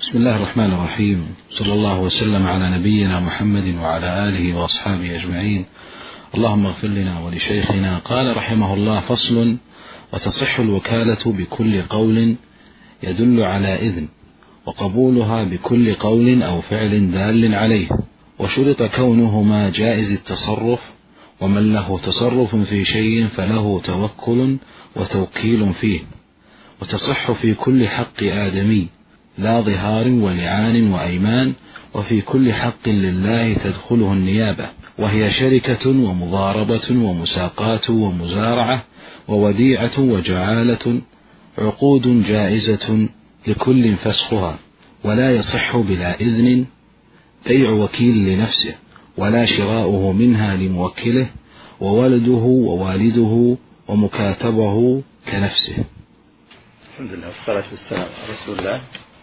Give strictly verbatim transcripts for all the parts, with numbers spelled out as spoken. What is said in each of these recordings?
بسم الله الرحمن الرحيم. صلى الله وسلم على نبينا محمد وعلى آله وأصحابه أجمعين. اللهم اغفر لنا ولشيخنا. قال رحمه الله: فصل: وتصح الوكالة بكل قول يدل على إذن، وقبولها بكل قول أو فعل دال عليه، وشرط كونهما جائز التصرف، ومن له تصرف في شيء فله توكل وتوكيل فيه. وتصح في كل حق آدمي لا ظهار ولعان وأيمان، وفي كل حق لله تدخله النيابة، وهي شركة ومضاربة ومساقات ومزارعة ووديعة وجعالة، عقود جائزة لكل فسخها، ولا يصح بلا إذن بيع وكيل لنفسه، ولا شراؤه منها لموكله، وولده ووالده ومكاتبه كنفسه. الحمد لله والصلاة والسلام على رسول الله.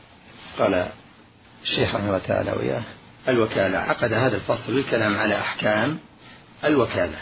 قال الشيخ رحمه الله تعالى وياه: الوكالة. عقد هذا الفصل بالكلام على أحكام الوكالة.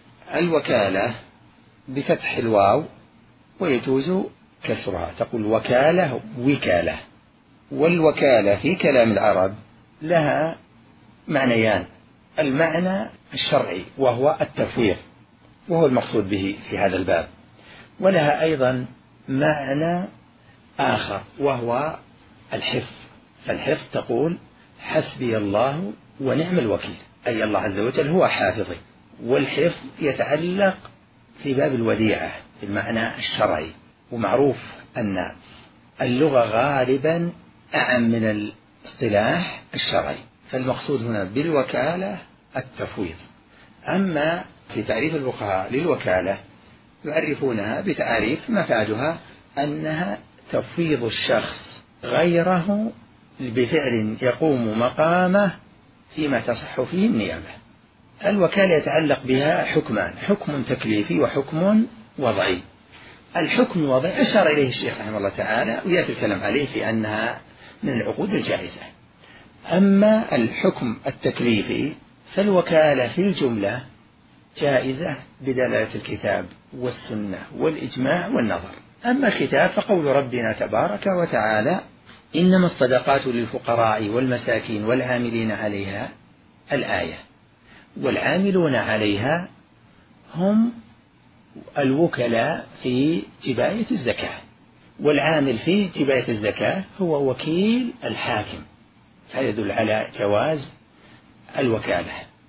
الوكالة بفتح الواو ويجوز كسرها، تقول وكالة وكالة. والوكالة في كلام العرب لها معنيان: المعنى الشرعي وهو التفويض، وهو المقصود به في هذا الباب، ولها أيضا معنى آخر وهو الحفظ. فالحفظ تقول حسبي الله ونعم الوكيل، أي الله عز وجل هو حافظي. والحفظ يتعلق في باب الوديعة في المعنى الشرعي، ومعروف أن اللغة غالبا أعم من الاصطلاح الشرعي، فالمقصود هنا بالوكالة التفويض. أما في تعريف الفقهاء للوكالة يعرفونها بتعريف مفادها أنها تفويض الشخص غيره بفعل يقوم مقامه فيما تصح فيه النيابة. الوكالة يتعلق بها حكمان: حكم تكليفي وحكم وضعي. الحكم الوضعي أشار إليه الشيخ رحمه الله تعالى، ويأتي الكلام عليه في أنها من العقود الجائزة. أما الحكم التكليفي فالوكالة في الجملة جائزة بدلالة الكتاب والسنة والإجماع والنظر. أما الكتاب فقول ربنا تبارك وتعالى: إنما الصدقات للفقراء والمساكين والعاملين عليها، الآية. والعاملون عليها هم الوكلاء في جباية الزكاة، والعامل في جباية الزكاة هو وكيل الحاكم، هذا يدل على جواز الوكالة.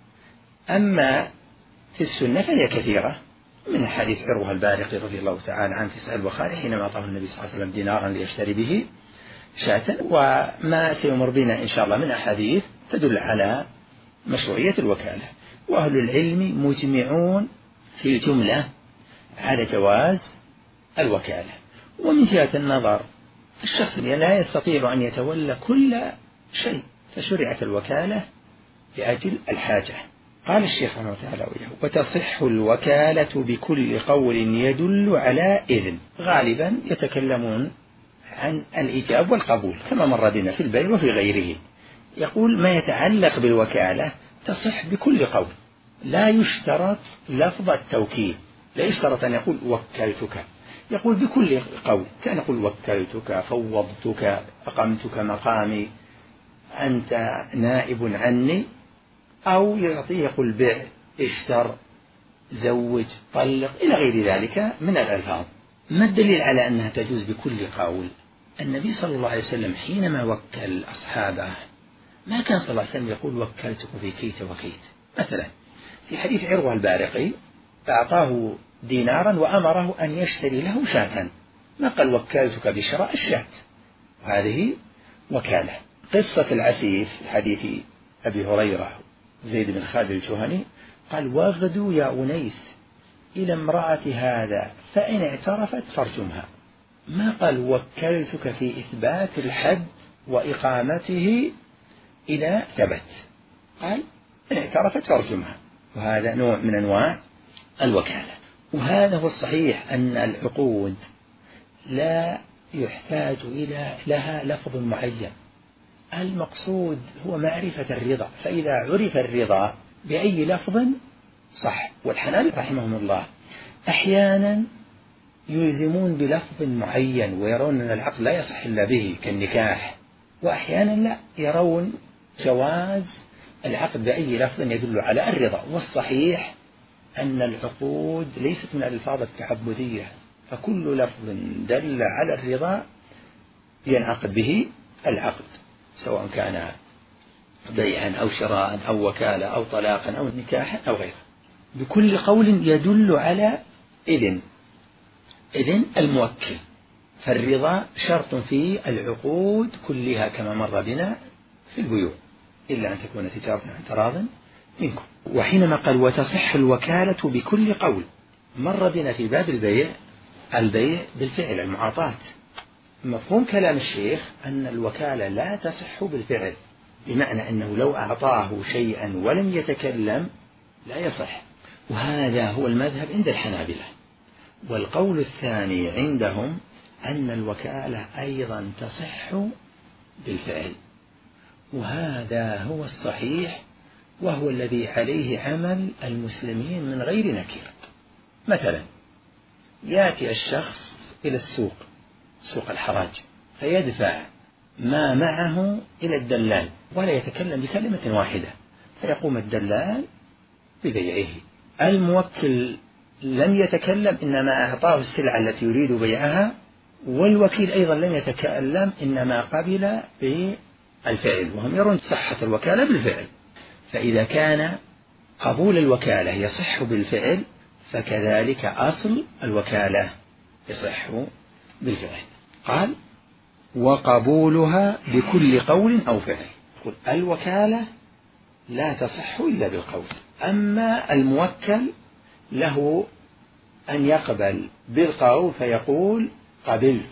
أما في السنة فهي كثيرة، من حديث عروة البارقي رضي الله تعالى عنه في صحيح البخاري حينما أعطاه النبي صلى الله عليه وسلم دينارا ليشتري به شاة، وما سيمر بنا إن شاء الله من أحاديث تدل على مشروعية الوكالة. وأهل العلم مجمعون في الجملة على جواز الوكالة. ومن جهة النظر الشخص لا يستطيع أن يتولى كل شيء، فشرعت الوكالة لأجل الحاجة. قال الشيخ رحمه الله تعالى: وتصح الوكالة بكل قول يدل على إذن. غالبا يتكلمون عن الإيجاب والقبول كما مر بنا في البيع وفي غيره. يقول ما يتعلق بالوكالة تصح بكل قول، لا يشترط لفظ التوكيد، لا يشترط أن يقول وكلتك، يقول بكل قول، كان يقول وكلتك، فوضتك، أقمتك مقامي، أنت نائب عني، أو يعطيه يقول بع، اشتر، زوج، طلق، إلى غير ذلك من الألفاظ. ما الدليل على أنها تجوز بكل قول؟ النبي صلى الله عليه وسلم حينما وكل أصحابه ما كان صلى الله عليه وسلم يقول وكلتك في كيت وكيت. مثلا في حديث عروة البارقي أعطاه دينارا وأمره أن يشتري له شاة، ما قال وكلتك بشراء الشاة، وهذه وكالة. قصة العسيف في حديث أبي هريرة زيد بن خالد الجهني قال: واغدوا يا أنيس إلى امرأة هذا فإن اعترفت فارجمها، ما قال وكلتك في إثبات الحد وإقامته إذا ثبت، قال إن اعترفت فارجمها، وهذا نوع من أنواع الوكالة. وهذا هو الصحيح أن العقود لا يحتاج إلى لها لفظ معين، المقصود هو معرفة الرضا، فإذا عرف الرضا بأي لفظ صح. والحنابلة رحمهم الله أحيانا يلزمون بلفظ معين ويرون أن العقد لا يصح إلا به كالنكاح، وأحيانا لا، يرون جواز العقد بأي لفظ يدل على الرضا. والصحيح أن العقود ليست من الألفاظ التعبدية، فكل لفظ دل على الرضا ينعقد به العقد، سواء كان بيعا أو شراء أو وكالة أو طلاقا أو نكاحا أو غيره، بكل قول يدل على إذن إذن الموكل. فالرضا شرط في العقود كلها كما مر بنا في البيوع، إلا أن تكون تجارة عن تراض منكم. وحينما قال وتصح الوكالة بكل قول، مر بنا في باب البيع البيع بالفعل، المعاطاة. مفهوم كلام الشيخ أن الوكالة لا تصح بالفعل، بمعنى أنه لو أعطاه شيئا ولم يتكلم لا يصح. وهذا هو المذهب عند الحنابلة. والقول الثاني عندهم أن الوكالة أيضا تصح بالفعل، وهذا هو الصحيح، وهو الذي عليه عمل المسلمين من غير نكير. مثلا يأتي الشخص إلى السوق، سوق الحراج، فيدفع ما معه إلى الدلال ولا يتكلم بكلمة واحدة، فيقوم الدلال ببيعه. الموكل لم يتكلم، إنما أعطاه السلعة التي يريد بيعها، والوكيل أيضا لم يتكلم، إنما قبل بالفعل، وهم يرون صحة الوكالة بالفعل. فإذا كان قبول الوكالة يصح بالفعل، فكذلك أصل الوكالة يصح بالفعل. قال وقبولها بكل قول أو فعل. قل الوكالة لا تصح إلا بالقول، أما الموكل له أن يقبل بالقول فيقول قبلت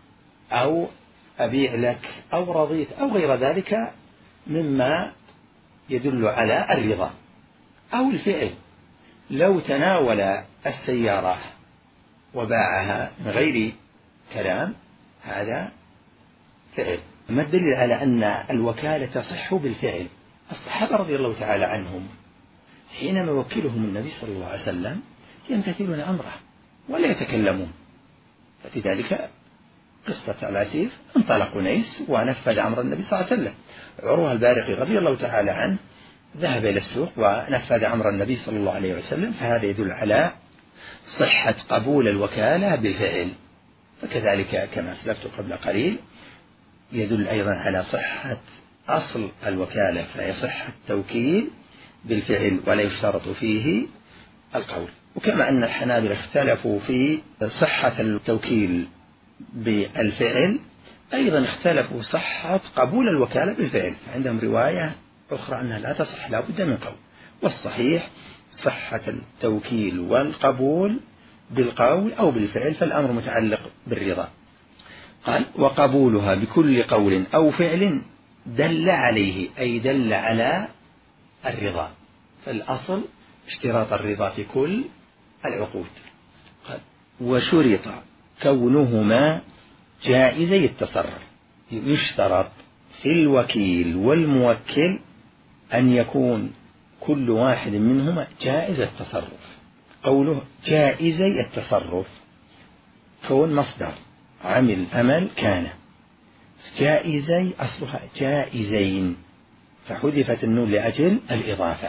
أو أبيع لك أو رضيت أو غير ذلك مما يدل على الرضا. أو الفعل، لو تناول السيارة وباعها من غير كلام هذا فعل. ما الدليل على أن الوكالة تصح بالفعل؟ الصحابة رضي الله تعالى عنهم حينما يوكلهم النبي صلى الله عليه وسلم يمتثلون أمره ولا يتكلمون. فلذلك قصة العسير انطلق أنيس ونفذ أمر النبي صلى الله عليه وسلم. عروة البارقي رضي الله تعالى عنه ذهب إلى السوق ونفذ أمر النبي صلى الله عليه وسلم، فهذا يدل على صحة قبول الوكالة بالفعل. فكذلك كما أسلفت قبل قليل يدل أيضا على صحة أصل الوكالة، فيصح التوكيل بالفعل ولا يشترط فيه القول. وكما أن الحنابلة اختلفوا في صحة التوكيل بالفعل، أيضا اختلفوا صحة قبول الوكالة بالفعل، عندهم رواية أخرى أنها لا تصح لا بد من قول. والصحيح صحة التوكيل والقبول بالقول أو بالفعل، فالأمر متعلق بالرضا. قال وقبولها بكل قول أو فعل دل عليه، أي دل على الرضا، فالأصل اشتراط الرضا في كل العقود. قال وشرط كونهما جائزي التصرف. يشترط في الوكيل والموكل أن يكون كل واحد منهما جائز التصرف. قوله جائزي التصرف كون مصدر عمل أمل كان، جائزي أصلها جائزين فحذفت النون لأجل الإضافة.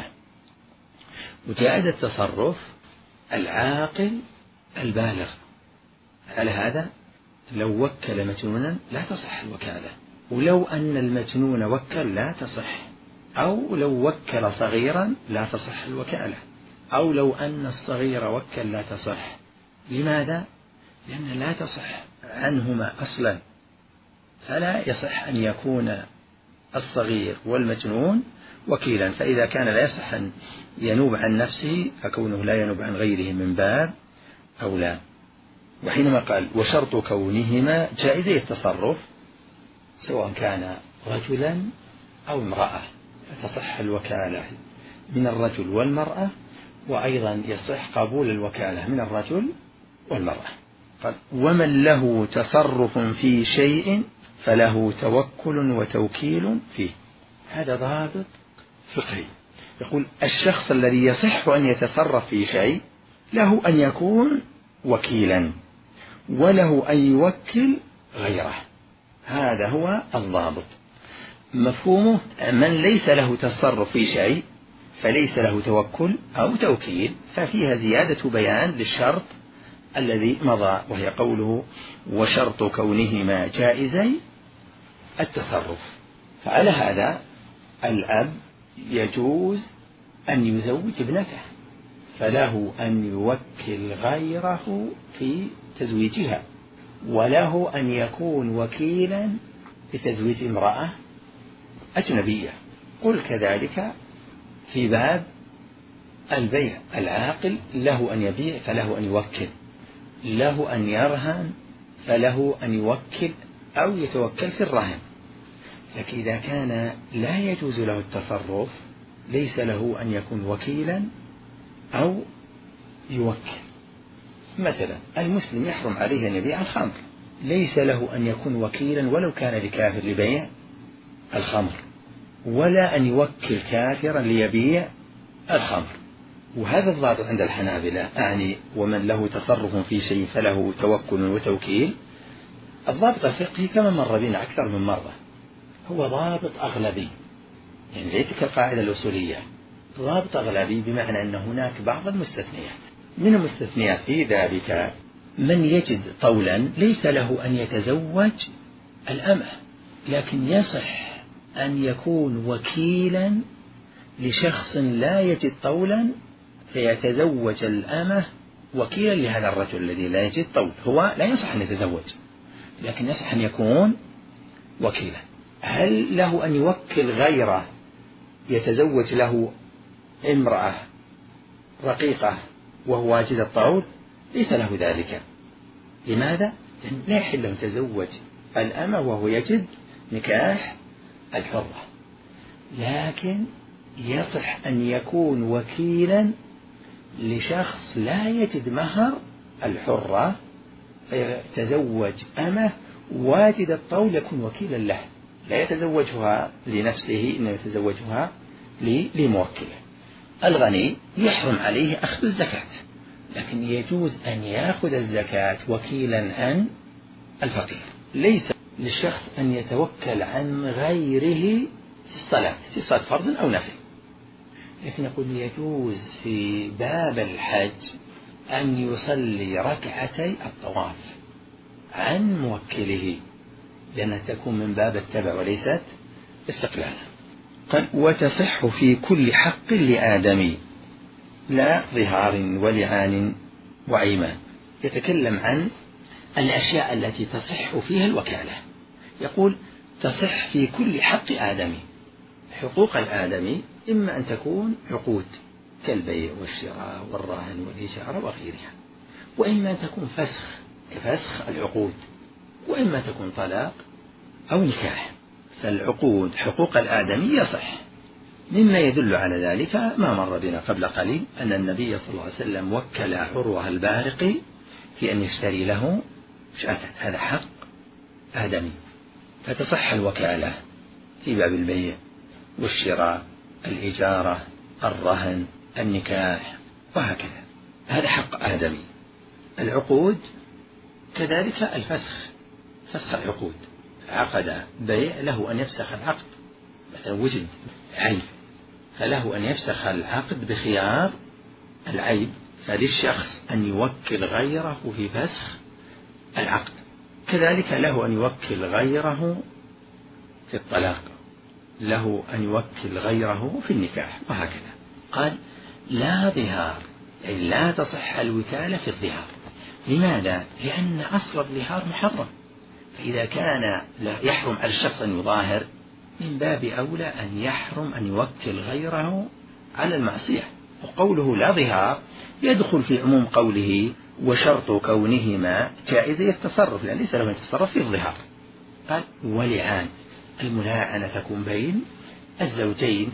وجائز التصرف العاقل البالغ. على هذا لو وكل مجنونا لا تصح الوكالة، ولو أن المجنون وكل لا تصح، أو لو وكل صغيرا لا تصح الوكالة، أو لو أن الصغير وكل لا تصح. لماذا؟ لأن لا تصح عنهما أصلا، فلا يصح أن يكون الصغير والمجنون وكيلا. فإذا كان لا يصح أن ينوب عن نفسه فكونه لا ينوب عن غيره من باب أولى. وحينما قال وشرط كونهما جائزي التصرف سواء كان رجلا أو امرأة، فتصح الوكالة من الرجل والمرأة، وأيضا يصح قبول الوكالة من الرجل والمرأة. قال ومن له تصرف في شيء فله توكل وتوكيل فيه. هذا ضابط فقهي. يقول الشخص الذي يصح أن يتصرف في شيء له أن يكون وكيلا، وله أن يوكل غيره. هذا هو الضابط. مفهومه من ليس له تصرف في شيء فليس له توكل أو توكيل، ففيها زيادة بيان للشرط الذي مضى، وهي قوله وشرط كونهما جائزي التصرف. فعلى هذا الأب يجوز أن يزوج ابنته، فله أن يوكل غيره في تزويجها، وله أن يكون وكيلا في تزويج امرأة أجنبية. قل كذلك في باب البيع، العاقل له أن يبيع فله أن يوكل، له أن يرهن فله أن يوكل أو يتوكل في الرهن. لكن إذا كان لا يجوز له التصرف ليس له أن يكون وكيلا أو يوكل. مثلا المسلم يحرم عليه أن يبيع الخمر، ليس له أن يكون وكيلا ولو كان لكافر لبيع الخمر، ولا أن يوكل كافرا ليبيع الخمر. وهذا الضابط عند الحنابلة، أعني ومن له تصرف في شيء فله توكل وتوكيل. الضابط الفقهي كما مر بنا أكثر من مرة هو ضابط أغلبي، يعني ليس كالقاعدة الأصولية، ضابط أغلبي بمعنى أن هناك بعض المستثنيات. من المستثنيات في ذلك من يجد طولا ليس له أن يتزوج الأمة، لكن يصح أن يكون وكيلا لشخص لا يجد طولا فيتزوج الأمة وكيلا لهذا الرجل الذي لا يجد طول. هو لا يصح أن يتزوج لكن يصح أن يكون وكيلا. هل له أن يوكل غيره يتزوج له امرأة رقيقة وهو واجد الطول؟ ليس له ذلك. لماذا؟ لأن لا يحل له يتزوج الأمة وهو يجد نكاح الحرة، لكن يصح أن يكون وكيلا لشخص لا يجد مهر الحرة فيتزوج أمه واجد الطول، يكون وكيلا له، لا يتزوجها لنفسه إنما يتزوجها لموكله. الغني يحرم عليه أخذ الزكاة، لكن يجوز أن يأخذ الزكاة وكيلا عن الفقير. ليس للشخص أن يتوكل عن غيره في الصلاة، في صلاة فرض أو نفل، لكن يقول يجوز في باب الحج أن يصلي ركعتي الطواف عن موكله، لأنها تكون من باب التبع وليست استقلالا. قال وتصح في كل حق لآدمي لا ظهار ولعان وعيمان. يتكلم عن الأشياء التي تصح فيها الوكالة. يقول تصح في كل حق آدمي. حقوق الآدمي إما أن تكون عقود كالبيع والشراء والرهن والإجارة وغيرها، وإما أن تكون فسخ كفسخ العقود، وإما تكون طلاق أو نكاح. فالعقود حقوق الآدمي يصح. مما يدل على ذلك ما مر بنا قبل قليل أن النبي صلى الله عليه وسلم وكل عروة البارقي في أن يشتري له شاة، هذا حق آدمي، فتصح الوكالة في باب البيع والشراء، الإجارة، الرهن، النكاح وهكذا، هذا حق آدمي. العقود كذلك الفسخ، فسخ العقود، عقد بيع له أن يفسخ العقد، مثلا وجد عيب فله أن يفسخ العقد بخيار العيب، فللشخص أن يوكل غيره في فسخ العقد. كذلك له أن يوكل غيره في الطلاق، له أن يوكل غيره في النكاح وهكذا. قال لا ظهار، يعني لا تصح الوكالة في الظهار. لماذا؟ لأن أصل الظهار محرم، فإذا كان يحرم على الشخص أن يظاهر من باب أولى أن يحرم أن يوكل غيره على المعصية. وقوله لا ظهار يدخل في عموم قوله وشرط كونهما جائزي التصرف، لأن ليس له يتصرف في الظهار. قال ولعان، الملاعنة تكون بين الزوجين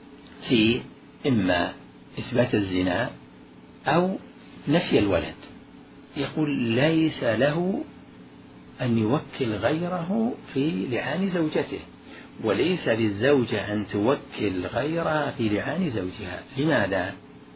في إما إثبات الزنا أو نفي الولد. يقول ليس له أن يوكل غيره في لعان زوجته، وليس للزوجة أن توكل غيرها في لعان زوجها. لماذا؟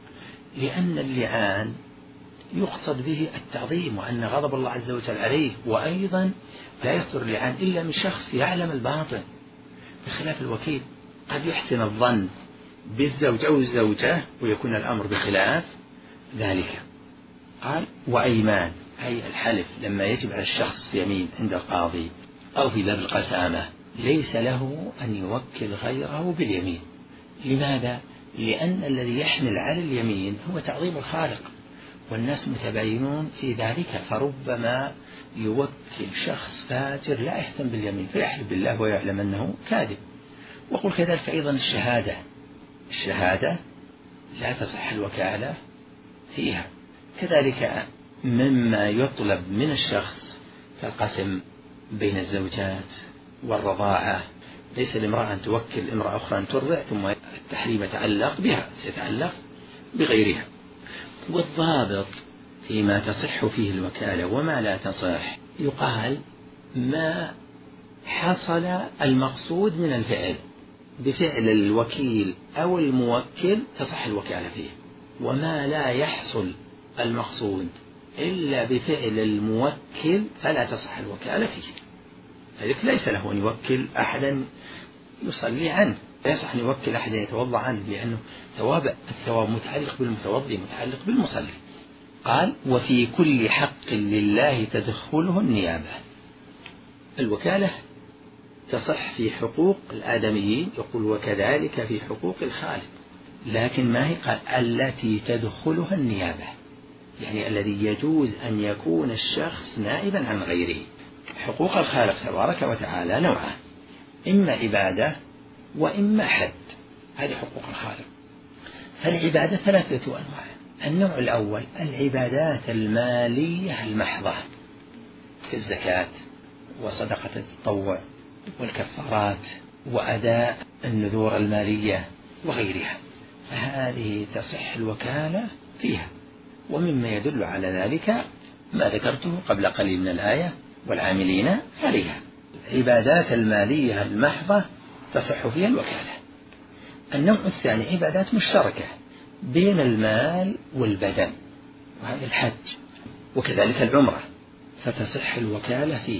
لأن اللعان يقصد به التعظيم وأن غضب الله عز وجل عليه، وأيضا لا يصدر اللعان إلا من شخص يعلم الباطن، بخلاف الوكيل قد يحسن الظن بالزوج أو الزوجة ويكون الأمر بخلاف ذلك. قال وأيمان أي الحلف لما يجب على الشخص يمين عند القاضي أو في باب القسامة ليس له أن يوكل غيره باليمين. لماذا؟ لأن الذي يحمل على اليمين هو تعظيم الخالق، والناس متباينون في ذلك، فربما يوكل شخص فاجر لا يهتم باليمين فيحلف بالله ويعلم أنه كاذب. وقل كذلك أيضا الشهادة الشهادة لا تصح الوكالة فيها. كذلك مما يطلب من الشخص كالقسم بين الزوجات والرضاعة، ليس لامرأة أن توكل امرأة أخرى أن ترضع ثم التحريم يتعلق بها، سيتعلق بغيرها. والضابط فيما تصح فيه الوكالة وما لا تصح يقال ما حصل المقصود من الفعل بفعل الوكيل أو الموكل تصح الوكالة فيه، وما لا يحصل المقصود إلا بفعل الموكل فلا تصح الوكالة فيه. لذلك ليس له أن يوكل أحدا يصلي عنه، لا يصح أن يوكل أحدا يتوضأ عنه، لأنه ثواب الثواب متعلق بالمتوضي متعلق بالمصلي. قال وفي كل حق لله تدخله النيابة. الوكالة تصح في حقوق الآدميين، يقول وكذلك في حقوق الخالق، لكن ما هي؟ قال التي تدخلها النيابة، يعني الذي يجوز أن يكون الشخص نائبا عن غيره. حقوق الخالق تبارك وتعالى نوعان، إما عبادة وإما حد، هذه حقوق الخالق. فالعبادة ثلاثة أنواع. النوع الأول العبادات المالية المحضة كالزكاة وصدقة التطوع والكفارات وأداء النذور المالية وغيرها، فهذه تصح الوكالة فيها. ومما يدل على ذلك ما ذكرته قبل قليل من الآية والعاملين عليها. العبادات المالية المحضة تصح فيها الوكالة. النوع الثاني عبادات مشتركة بين المال والبدن، وهذا الحج وكذلك العمرة، فتصح الوكالة فيه.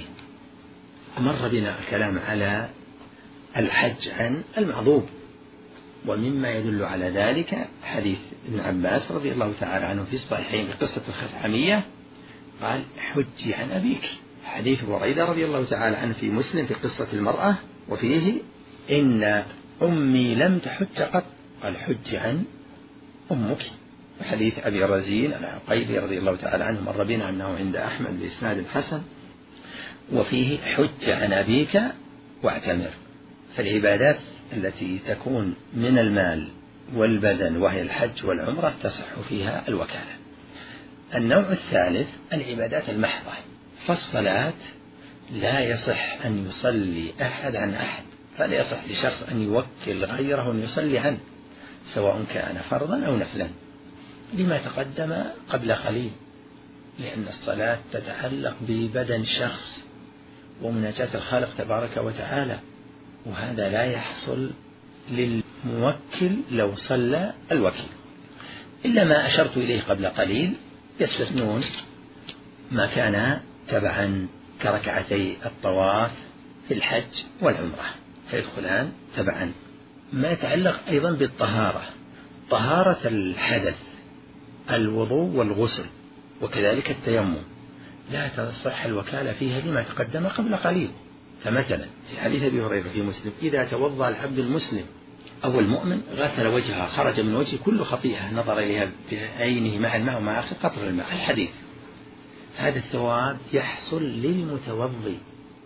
مر بنا الكلام على الحج عن المعضوب، ومما يدل على ذلك حديث ابن عباس رضي الله تعالى عنه في الصحيحين بقصة الخثعمية، قال حجي عن أبيك. حديث بريدة رضي الله تعالى عنه في مسلم في قصة المرأة وفيه إن أمي لم تحج قط، قال حجي عن أمك. وحديث أبي رزين العقيلي رضي الله تعالى عنه مر بنا أنه عند أحمد بإسناد حسن وفيه حج عن أبيك واعتمر. فالعبادات التي تكون من المال والبدن وهي الحج والعمرة تصح فيها الوكالة. النوع الثالث العبادات المحضة، فالصلاة لا يصح أن يصلي أحد عن أحد، فلا يصح لشخص أن يوكل غيره أن يصلي عنه سواء كان فرضا أو نفلا، لما تقدم قبل قليل، لأن الصلاة تتعلق ببدن شخص ومناجاة الخالق تبارك وتعالى، وهذا لا يحصل للموكل لو صلى الوكيل، إلا ما أشرت إليه قبل قليل يستثنون ما كان تبعا كركعتي الطواف في الحج والعمرة فيدخلان تبعا. ما يتعلق أيضا بالطهارة، طهارة الحدث الوضوء والغسل وكذلك التيمم لا تصح الوكالة فيها لما تقدم قبل قليل. فمثلا في حديث أبي هريرة في مسلم إذا توضأ العبد المسلم أو المؤمن غسل وجهه خرج من وجهه كل خطيئة نظر إليها بعينه مع الماء ومع آخر قطر الماء، الحديث هذا الثواب يحصل للمتوضي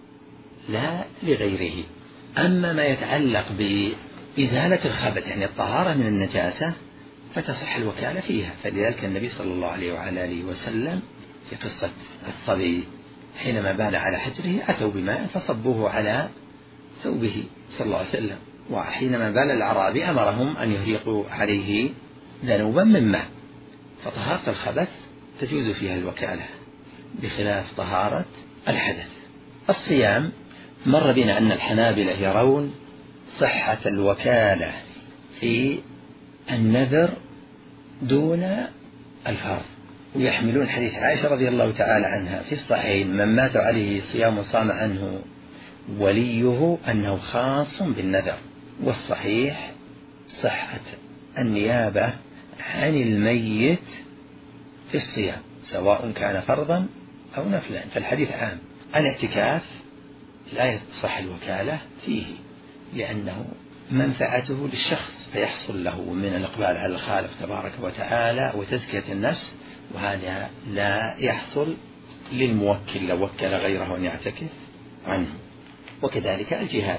لا لغيره. أما ما يتعلق بإزالة الخبث يعني الطهارة من النجاسة فتصح الوكالة فيها. فلذلك النبي صلى الله عليه وعلى آله وسلم في قصة الصبي حينما بال على حجره أتوا بماء فصبوه على ثوبه صلى الله عليه وسلم، وحينما بال الأعرابي أمرهم أن يهريقوا عليه ذنوبا من ماء. فطهارة الخبث تجوز فيها الوكالة بخلاف طهارة الحدث. الصيام مر بنا أن الحنابلة يرون صحة الوكالة في النذر دون الفرض، ويحملون حديث عائشة رضي الله تعالى عنها في الصحيحين من مات عليه صيام صام عنه وليه أنه خاص بالنذر، والصحيح صحة النيابة عن الميت في الصيام سواء كان فرضا أو نفلا، فالحديث عام. الاعتكاف لا تصح الوكالة فيه لأنه منفعته للشخص فيحصل له من الإقبال على الخالق تبارك وتعالى وتزكية النفس، وهذا لا يحصل للموكل لو وكل غيره أن يعتكف عنه. وكذلك الجهاد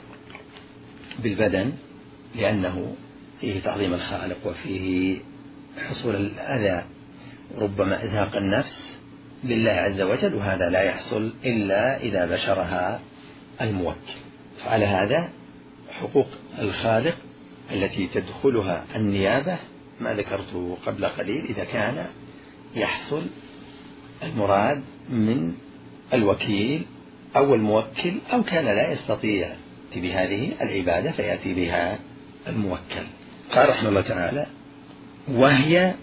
بالبدن لأنه فيه تعظيم الخالق وفيه حصول الأذى وربما إزهاق النفس لله عز وجل، وهذا لا يحصل إلا إذا بشرها الموكل. فعلى هذا حقوق الخالق التي تدخلها النيابة ما ذكرته قبل قليل إذا كان يحصل المراد من الوكيل أو الموكل أو كان لا يستطيع بهذه العبادة فيأتي بها الموكل. قال رحمه الله تعالى: وهي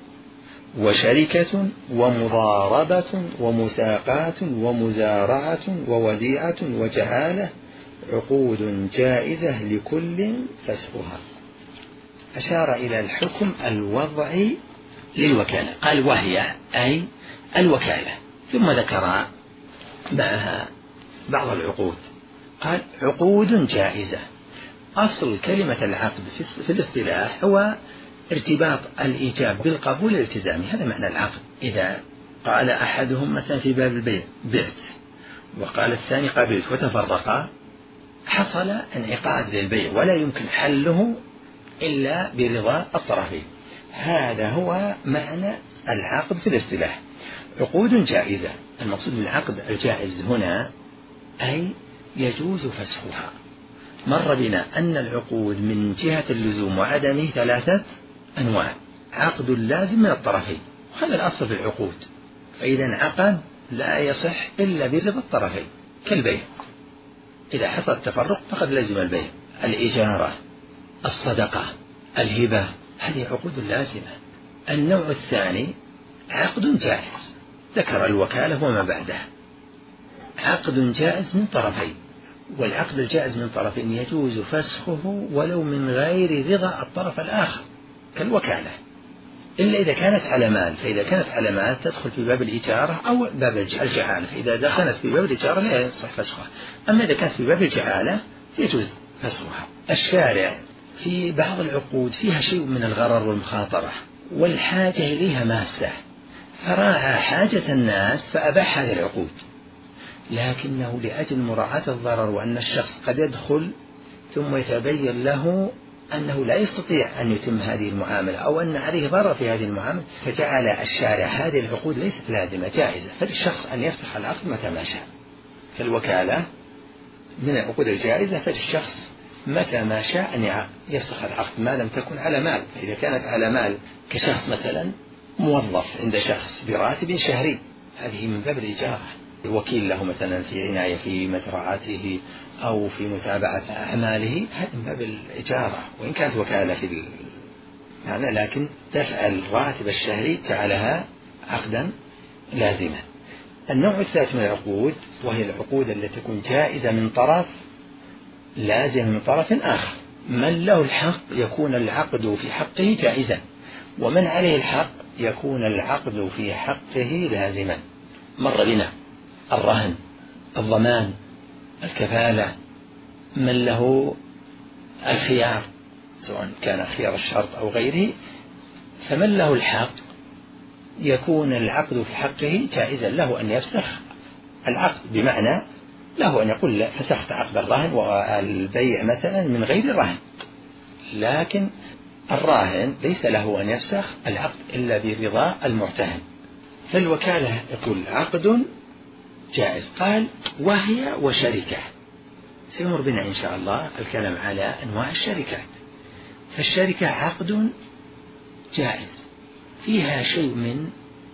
وشركة ومضاربة ومساقات ومزارعة ووديعة وجعالة عقود جائزة لكل فسخها. أشار إلى الحكم الوضعي للوكالة، قال وهي أي الوكالة، ثم ذكر معها بعض العقود، قال عقود جائزة. أصل كلمة العقد في الاصطلاح هو ارتباط الإيجاب بالقبول الالتزامي، هذا معنى العقد. إذا قال أحدهم مثلا في باب البيع بعت وقال الثاني قبلت وتفرقا حصل انعقاد للبيع ولا يمكن حله إلا برضا الطرفين. هذا هو معنى العقد في الاصطلاح، عقود جائزة. المقصود بالعقد الجائز هنا أي يجوز فسخها. مر بنا أن العقود من جهة اللزوم وعدمه ثلاثة أنواع: عقد لازم من الطرفين، وهذا الأصل في العقود، فإذا انعقد لا يصح إلا برضا الطرفين، كالبيع إذا حصل التفرق فقد لزم البيع. الإجارة، الصدقة، الهبة، هذه عقود لازمة. النوع الثاني عقد جائز، ذكر الوكالة وما بعدها، عقد جائز من طرفين، والعقد الجائز من طرفين يجوز فسخه ولو من غير رضا الطرف الآخر كالوكالة، إلا إذا كانت على مال، فإذا كانت على مال تدخل في باب الإجارة أو باب الجعالة، فإذا دخلت في باب الإجارة لا يصح فسخها، أما إذا كانت في باب الجعالة يجوز فسخها. الشارع في بعض العقود فيها شيء من الغرر والمخاطرة والحاجة إليها ماسة، فراعى حاجة الناس فأباح هذه العقود، لكنه لأجل مراعاة الضرر وأن الشخص قد يدخل ثم يتبين له أنه لا يستطيع أن يتم هذه المعاملة أو أن عليه ضرر في هذه المعاملة، فجعل الشارع هذه العقود ليست لازمة جائزة، فللشخص أن يفسخ العقد متى ما شاء. كالوكالة من العقود الجائزة، فللشخص متى ما شاء أن يفسخ العقد ما لم تكن على مال. فإذا كانت على مال كشخص مثلا موظف عند شخص براتب شهري، هذه من باب الإجارة، وكيل له مثلا في عناية في مزرعته أو في متابعة أعماله، هذا من باب الإجارة وإن كانت وكالة في المعنى، لكن دفع الراتب الشهري جعلها عقدا لازما. النوع الثالث من العقود وهي العقود التي تكون جائزة من طرف، لازم من طرف آخر. من له الحق يكون العقد في حقه جائزا، ومن عليه الحق يكون العقد في حقه لازما. مر بنا الرهن، الضمان، الكفالة، من له الخيار سواء كان خيار الشرط أو غيره، فمن له الحق يكون العقد في حقه جائزا، له أن يفسخ العقد، بمعنى له أن يقول فسخت عقد الرهن والبيع مثلا من غير رهن، لكن الراهن ليس له أن يفسخ العقد إلا برضا المرتهن. فالوكالة يقول عقد جائز. قال وهي وشركة، سيمر بنا إن شاء الله الكلام على أنواع الشركات. فالشركة عقد جائز فيها شيء من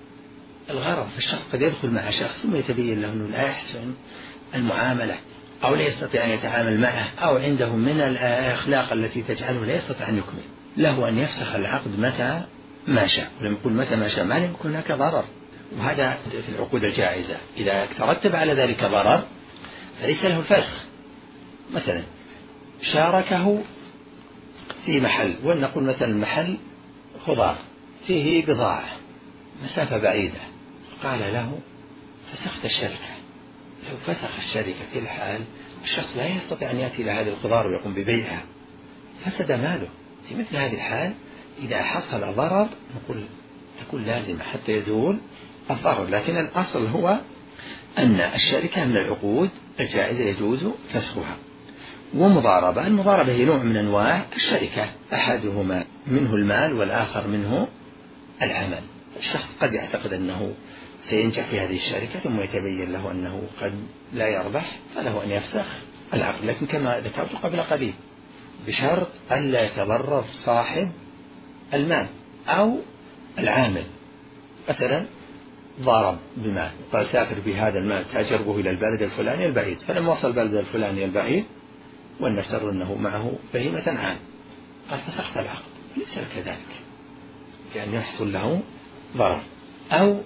الغرض، فالشخص قد يدخل مع شخص ثم يتبين له أنه لا يحسن المعاملة أو لا يستطيع أن يتعامل معه أو عنده من الأخلاق التي تجعله لا يستطيع أن يكمل، له أن يفسخ العقد متى ما شاء. ولم يقول متى ما شاء ما لم يكن هناك ضرر، وهذا في العقود الجائزة. إذا ترتب على ذلك ضرر فليس له الفسخ، مثلا شاركه في محل، ولنقول مثلا محل خضار فيه بضاعة مسافة بعيدة، قال له فسخت الشركة. لو فسخ الشركة في الحال الشخص لا يستطيع أن يأتي إلى هذه الخضار ويقوم ببيعها، فسد ماله. في مثل هذه الحال إذا حصل ضرر نقول تكون لازمة حتى يزول الضرر، لكن الأصل هو أن الشركة من العقود الجائزة يجوز فسخها. ومضاربة، المضاربة هي نوع من أنواع الشركة، أحدهما منه المال والآخر منه العمل. الشخص قد يعتقد أنه سينجح في هذه الشركة ثم يتبين له أنه قد لا يربح، فله أن يفسخ العقد، لكن كما ذكرت قبل قليل بشرط ألا يتضرر صاحب المال أو العامل. مثلا ضارب بمال، قال سافر بهذا المال تأجر به إلى البلد الفلاني البعيد، فلما وصل البلد الفلاني البعيد ولنفترض أنه معه بهيمة عام، قال فسخت العقد، ليس كذلك لأن يحصل له ضرر. أو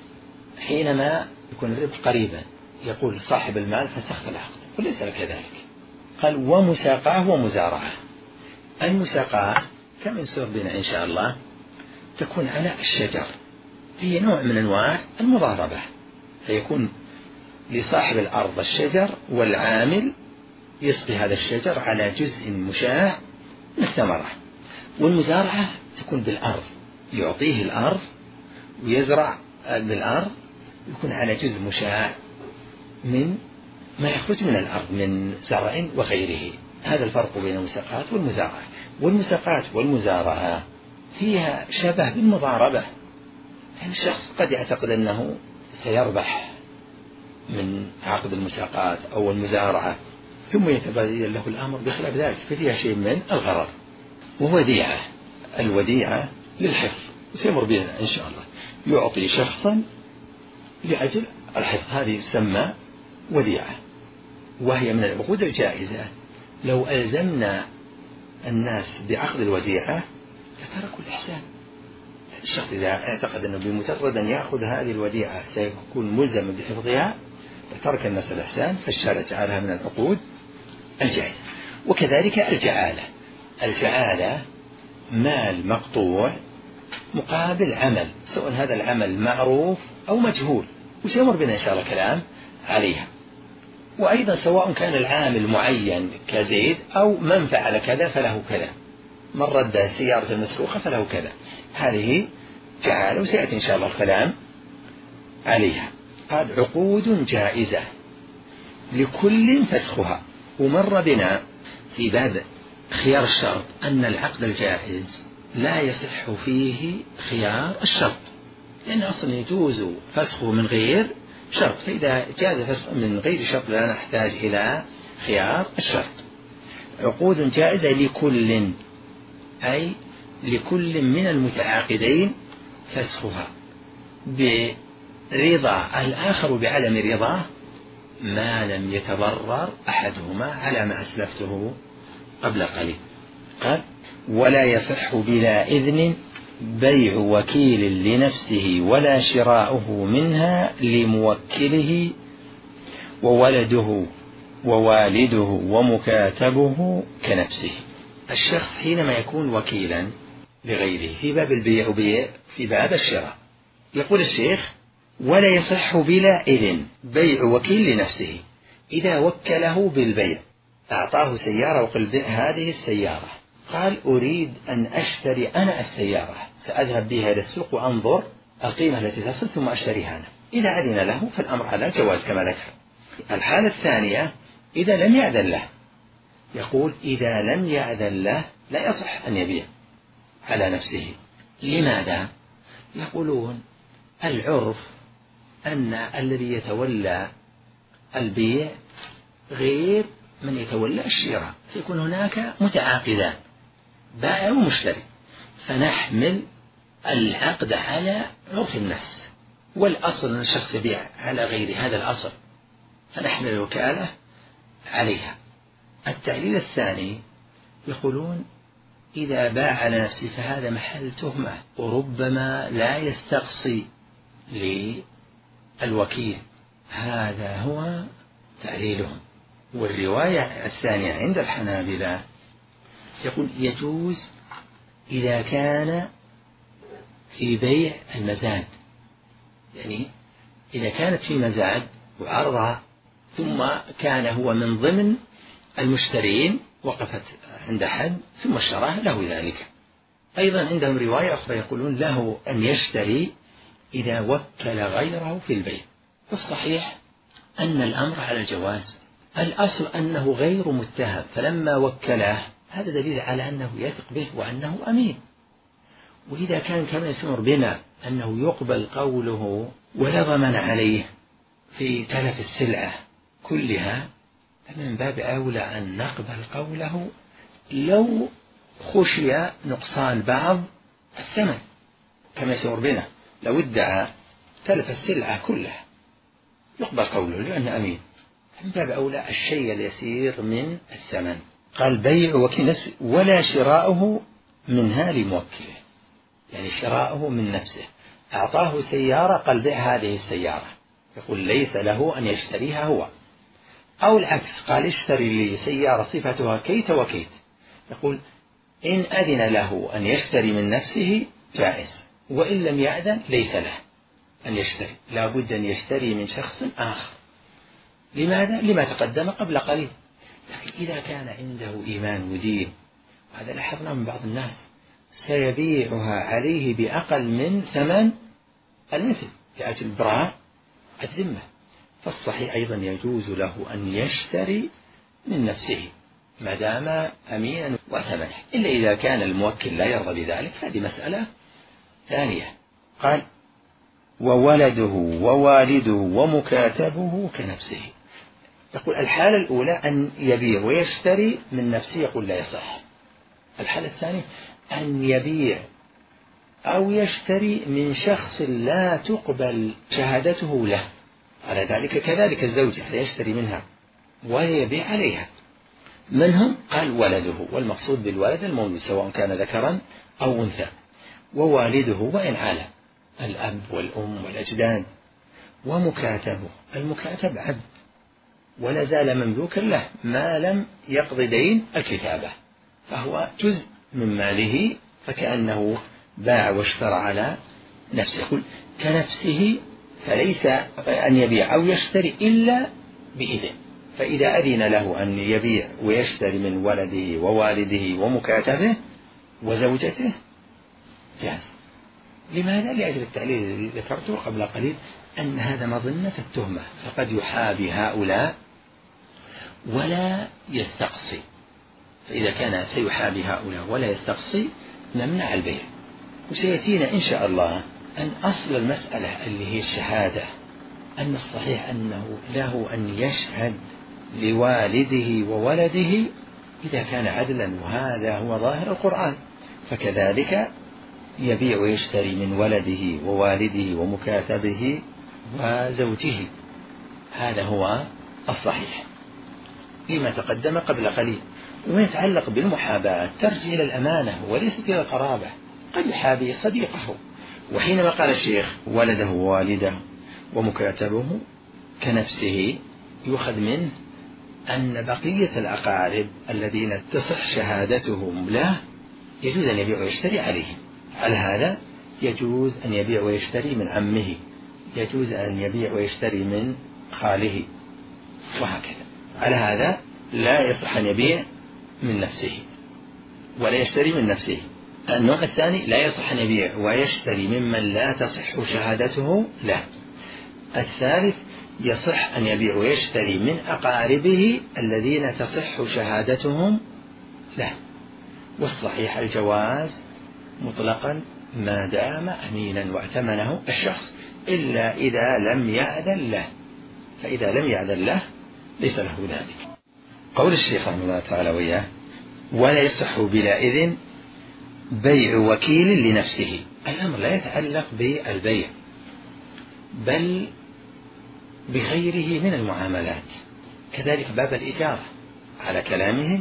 حينما يكون الربح قريبا يقول صاحب المال فسخت العقد، وليس كذلك. قال ومساقاه ومزارعة. المساقاه كما سير بنا إن شاء الله تكون على الشجر، هي نوع من أنواع المضاربة، فيكون لصاحب الأرض الشجر والعامل يسقي هذا الشجر على جزء مشاع من الثمرة. والمزارعة تكون بالأرض، يعطيه الأرض ويزرع بالأرض، يكون على جزء مشاع من ما يخرج من الأرض من زرع وغيره. هذا الفرق بين المساقات والمزارعة. والمساقات والمزارعة فيها شبه بالمضاربة، يعني الشخص قد يعتقد أنه سيربح من عقد المساقات أو المزارعة ثم يتبين له الأمر بخلاف ذلك، ففيها شيء من الغرر. ووديعة، الوديعة للحفظ سيمر بنا إن شاء الله، يعطي شخصا لأجل الحفظ، هذه يسمى وديعة، وهي من العقود الجائزة. لو ألزمنا الناس بعقد الوديعة لتركوا الإحسان. الشخص إذا اعتقد أنه بمجرد أن يأخذ هذه الوديعة سيكون ملزما بحفظها فترك الناس الإحسان، فالشرع جعلها من العقود الجائزة. وكذلك الجعالة، الجعالة مال مقطوع مقابل عمل، سواء هذا العمل معروف أو مجهول، وسيمر بنا إن شاء الله كلام عليها. وأيضا سواء كان العامل معين كزيد أو من فعل كذا فله كذا، من رد السيارة المسروقة فله كذا، هذه جعالة وسيأتي إن شاء الله الكلام عليها. قال عقود جائزة لكل فسخها. ومر بنا في باب خيار الشرط أن العقد الجائز لا يصح فيه خيار الشرط، لأن أصلا يجوز فسخه من غير شرط، فإذا جاز فسخه من غير شرط لا نحتاج إلى خيار الشرط. عقود جائزة لكل، أي لكل من المتعاقدين فسخها برضا الآخر بعدم رضاه ما لم يتضرر أحدهما على ما أسلفته قبل قليل. قال ولا يصح بلا إذن بيع وكيل لنفسه ولا شراؤه منها لموكله وولده ووالده ومكاتبه كنفسه. الشخص حينما يكون وكيلا لغيره في باب البيع وبيع في باب الشراء، يقول الشيخ ولا يصح بلا إذن بيع وكيل لنفسه. إذا وكله بالبيع أعطاه سيارة وقال بيع هذه السيارة، قال أريد أن أشتري أنا السيارة، سأذهب بها إلى السوق وأنظر القيمة التي تصل ثم أشتريها أنا. إذا أذن له فالأمر على جواز كما ذكر. الحالة الثانية إذا لم يأذن له، يقول إذا لم يأذن له لا يصح أن يبيع على نفسه. لماذا؟ يقولون العرف أن الذي يتولى البيع غير من يتولى الشراء، فيكون هناك متعاقدان بائع ومشتري، فنحمل العقد على عرف الناس، والأصل أن الشخص يبيع على غير هذا الأصل، فنحمل الوكالة عليها. التعليل الثاني يقولون إذا باع على نفسه فهذا محل تهمة، وربما لا يستقصي للوكيل، هذا هو تعليلهم. والرواية الثانية عند الحنابلة يقول يجوز إذا كان في بيع المزاد، يعني إذا كانت في مزاد وعرضها ثم كان هو من ضمن المشترين وقفت عند حد ثم اشتراه له ذلك. أيضا عندهم رواية أخرى يقولون له أن يشتري إذا وكل غيره في البيع. والصحيح أن الأمر على الجواز، الأصل أنه غير متهم، فلما وكله هذا دليل على أنه يثق به وأنه أمين. وإذا كان كما يسمر بنا أنه يقبل قوله ولا ضمن عليه في تلف السلعة كلها، فمن باب أولى أن نقبل قوله لو خشي نقصان بعض الثمن، كما يسمر بنا لو ادعى تلف السلعة كلها يقبل قوله لأنه أمين. من باب أولى الشيء اليسير من الثمن. قال بيع وكيل ولا شراؤه منها لموكله، يعني شراؤه من نفسه، أعطاه سيارة قال بيع هذه السيارة، يقول ليس له أن يشتريها هو. أو العكس قال اشتري لي سيارة صفتها كيت وكيت، يقول إن أذن له أن يشتري من نفسه جائز، وإن لم يأذن ليس له أن يشتري، لا بد أن يشتري من شخص آخر. لماذا؟ لما تقدم قبل قليل. لكن إذا كان عنده إيمان ودين، وهذا لاحظناه من بعض الناس، سيبيعها عليه بأقل من ثمن المثل لأجل براء الذمة، فالصحيح أيضا يجوز له أن يشتري من نفسه ما دام أمينا وثمنه، إلا إذا كان الموكل لا يرضى بذلك، هذه مسألة ثانية. قال وولده ووالده ومكاتبه كنفسه. يقول الحالة الأولى أن يبيع ويشتري من نفسه، يقول لا يصح. الحالة الثانية أن يبيع أو يشتري من شخص لا تقبل شهادته له، على ذلك كذلك الزوجة يشتري منها ويبيع عليها. من هم؟ قال ولده، والمقصود بالولد المولود سواء كان ذكرا أو أنثى، ووالده وإن علا الأب والأم والأجداد، ومكاتبه، المكاتب عبد ولا زال مملوكا له ما لم يقض دين الكتابة، فهو جزء من ماله، فكأنه باع واشترى على نفسه. يقول كنفسه، فليس أن يبيع أو يشتري إلا بإذن، فإذا أذن له أن يبيع ويشتري من ولده ووالده ومكاتبه وزوجته جاز. لماذا؟ لأجل التعليل الذي ذكرته قبل قليل، أن هذا مظنة التهمة، فقد يحابي هؤلاء ولا يستقصي، فإذا كان سيحابي هؤلاء ولا يستقصي نمنع البيع. وسيأتينا إن شاء الله أن أصل المسألة اللي هي الشهادة، أن الصحيح أنه له أن يشهد لوالده وولده إذا كان عدلا، وهذا هو ظاهر القرآن، فكذلك يبيع ويشتري من ولده ووالده ومكاتبه وزوجه، هذا هو الصحيح لما تقدم قبل قليل. وما يتعلق بالمحاباة ترجع إلى الأمانة وليست إلى القرابة، قد يحابي صديقه. وحينما قال الشيخ ولده ووالده ومكاتبه كنفسه، يؤخذ منه أن بقية الأقارب الذين تصح شهادتهم له يجوز أن يبيع ويشتري عليهم. على هذا يجوز أن يبيع ويشتري من عمه، يجوز أن يبيع ويشتري من خاله، وهكذا. على هذا لا يصح أن يبيع من نفسه ولا يشتري من نفسه. النوع الثاني لا يصح أن يبيع ويشتري ممن لا تصح شهادته له. الثالث يصح أن يبيع ويشتري من أقاربه الذين تصح شهادتهم له. والصحيح الجواز مطلقا ما دام أمينا وأتمنه الشخص، إلا إذا لم يأذن له، فإذا لم يأذن له ليس له ذلك. قول الشيخ رحمه الله تعالى وياه ولا يصح بلا إذن بيع وكيل لنفسه. الأمر لا يتعلق بالبيع بل بغيره من المعاملات، كذلك باب الإجارة على كلامهم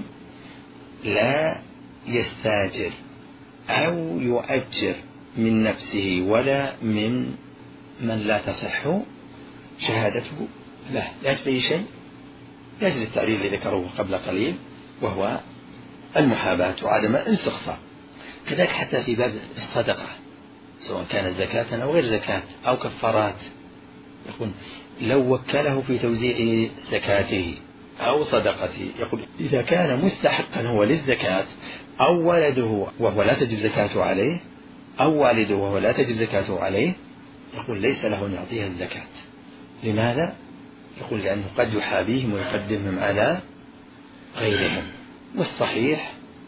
لا يستاجر أو يؤجر من نفسه ولا من من لا تصح شهادته له، لا تبي شيء لأجل التعليل الذي ذكروه قبل قليل، وهو المحاباة وعدم الاستقصاء. كذلك حتى في باب الصدقة، سواء كانت زكاة أو غير زكاة أو كفارات، يقول لو وكله في توزيع زكاته أو صدقته، يقول إذا كان مستحقا هو للزكاة أو ولده وهو لا تجب زكاته عليه، أو والده وهو لا تجب زكاته عليه، يقول ليس له أن يعطيها الزكاة. لماذا؟ يقول لأنه قد يحابيهم ويقدمهم على غيرهم. والصحيح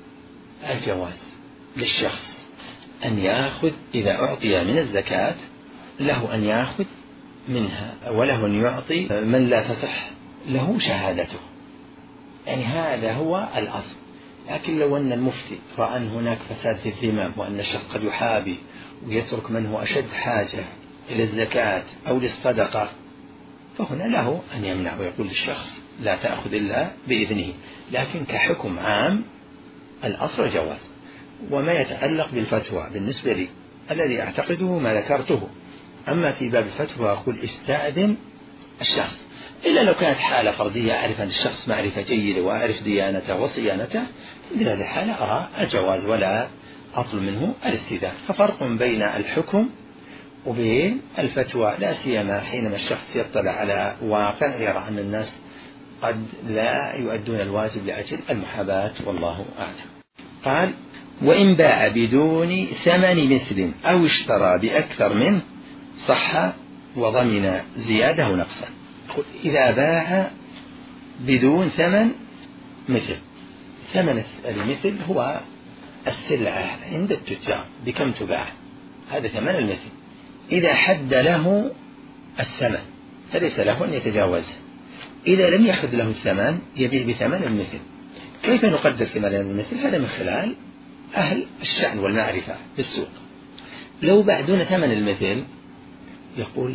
الجواز للشخص أن يأخذ إذا أعطي من الزكاة، له أن يأخذ منها، وله أن يعطي من لا تصح له شهادته. يعني هذا هو الأصل. لكن لو أن المفتي رأى أن هناك فساد في الذمم، وأن الشخص قد يحابي ويترك من هو أشد حاجة إلى الزكاة أو للصدقة، فهنا له أن يمنع ويقول للشخص لا تأخذ إلا بإذنه. لكن كحكم عام الأصل جواز. وما يتعلق بالفتوى بالنسبة لي الذي أعتقده ما ذكرته. أما في باب الفتوى أقول استأذن الشخص، إلا لو كانت حالة فردية أعرف أن الشخص معرفة جيدة وأعرف ديانته وصيانته، في هذه الحالة أرى الجواز ولا أطلب منه الاستئذان. ففرق بين الحكم وبين الفتوى، لا سيما حينما الشخص يطلع على واقع يرى أن الناس قد لا يؤدون الواجب لأجل المحاباة، والله أعلم. قال وإن باع بدون ثمن مثل أو اشترى بأكثر منه صح وضمن زيادة ونقصا. إذا باع بدون ثمن مثل، ثمن المثل هو السلعة عند التجار بكم تباع، هذا ثمن المثل. إذا حد له الثمن فليس له أن يتجاوزه. إذا لم يحد له الثمن يبيع بثمن المثل. كيف نقدر ثمن المثل؟ هذا من خلال أهل الشأن والمعرفة بالسوق. لو باع دون ثمن المثل يقول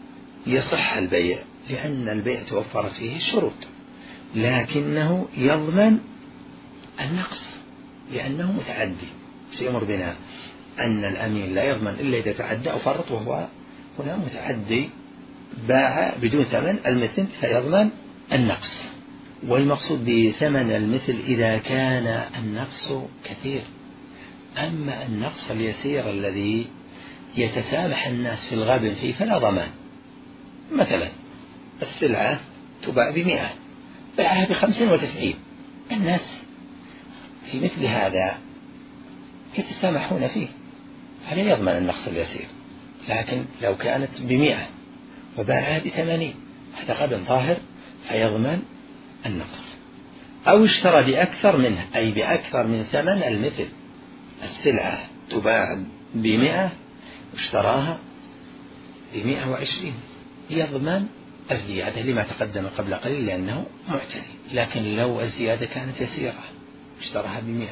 يصح البيع، لأن البيع توفرت فيه الشروط، لكنه يضمن النقص لأنه متعدي. سيمر بنا أن الأمين لا يضمن إلا إذا تعدى أو فرط، وهو هنا متعدي باع بدون ثمن المثل فيضمن النقص. والمقصود بثمن المثل إذا كان النقص كثير. أما النقص اليسير الذي يتسامح الناس في الغبن فيه فلا ضمان. مثلا السلعة تباع بمئة باعها بخمسين وتسعين، الناس في مثل هذا يتسامحون فيه فلا يضمن النقص اليسير. لكن لو كانت بمئة وباعها بثمانين هذا غبن ظاهر فيضمن النقص. أو اشترى بأكثر منه، أي بأكثر من ثمن المثل. السلعة تباع بمئة واشتراها بمئة وعشرين، يضمن الزيادة لما تقدم قبل قليل لأنه معتدي. لكن لو الزيادة كانت يسيرة اشتراها بمئة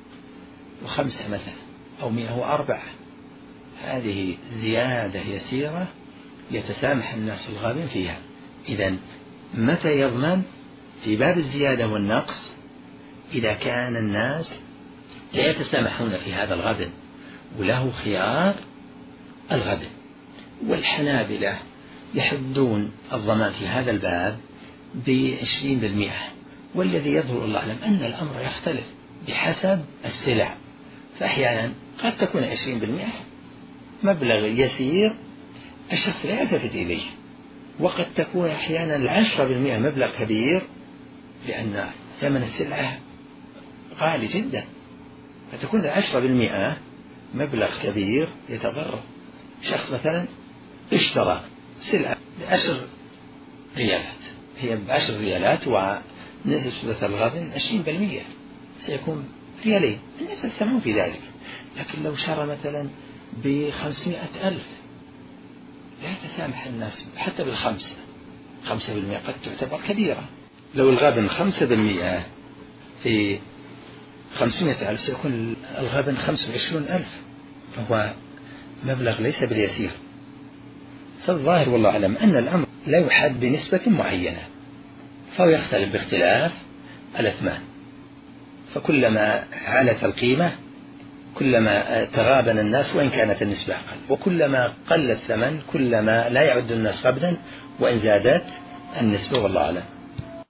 وخمسة مثلا أو مئة وأربعة، هذه زيادة يسيرة يتسامح الناس في الغابن فيها. إذن متى يضمن؟ في باب الزيادة والنقص إذا كان الناس لا يتسامحون في هذا الغبن وله خيار الغبن. والحنابلة يحدون الضمان في هذا الباب بعشرين بالمئة، والذي يظهر الله أعلم أن الأمر يختلف بحسب السلع. فأحيانا قد تكون عشرين بالمئة مبلغ يسير الشخص لا يلتفت إليه، وقد تكون أحيانا العشرة بالمئة مبلغ كبير لأن ثمن السلعة غالي جدا، فتكون العشرة بالمئة مبلغ كبير يتضرر. شخص مثلا اشترى سلعة بعشر ريالات، هي بعشر ريالات ونسبة الغبن عشرين بالمئة سيكون ريالين، الناس يسمعون في ذلك. لكن لو شرى مثلا بخمسمائة ألف لا يتسامح الناس حتى بالخمسة، خمسة بالمئة قد تعتبر كبيرة. لو الغبن خمسة بالمئة في خمسمائة ألف سيكون الغبن خمسة وعشرون ألف، فهو مبلغ ليس باليسير. فالظاهر والله أعلم أن الأمر لا يحد بنسبة معينة، فهو يختلف باختلاف الأثمان. فكلما علت القيمة كلما تغابن الناس وإن كانت النسبة أقل، وكلما قل الثمن كلما لا يعد الناس غبنا وإن زادت النسبة، والله أعلم.